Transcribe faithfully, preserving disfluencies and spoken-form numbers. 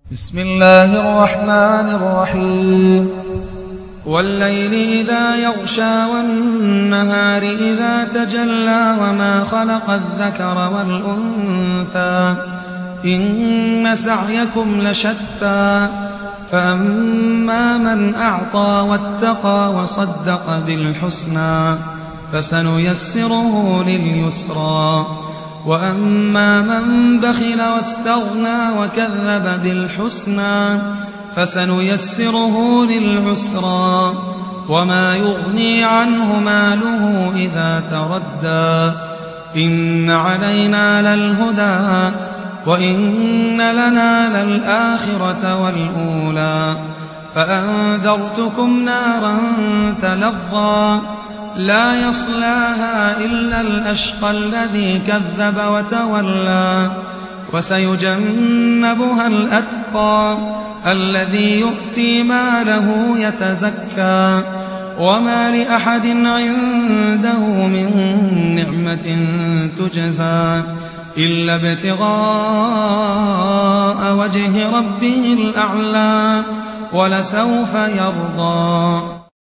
بسم الله الرحمن الرحيم والليل إذا يغشى والنهار إذا تجلى وما خلق الذكر والأنثى إن سعيكم لشتى فأما من أعطى واتقى وصدق بالحسنى فسنيسره لليسرى وأما من بخل واستغنى وكذب بالحسنى فسنيسره للعسرى وما يغني عنه ماله إذا تردى إن علينا للهدى وإن لنا للآخرة والأولى فأنذرتكم نارا تلظى لا يصلاها إلا الأشقى الذي كذب وتولى وسيجنبها الأتقى الذي يؤتي ماله يتزكى وما لأحد عنده من نعمة تجزى إلا ابتغاء وجه ربه الأعلى ولسوف يرضى.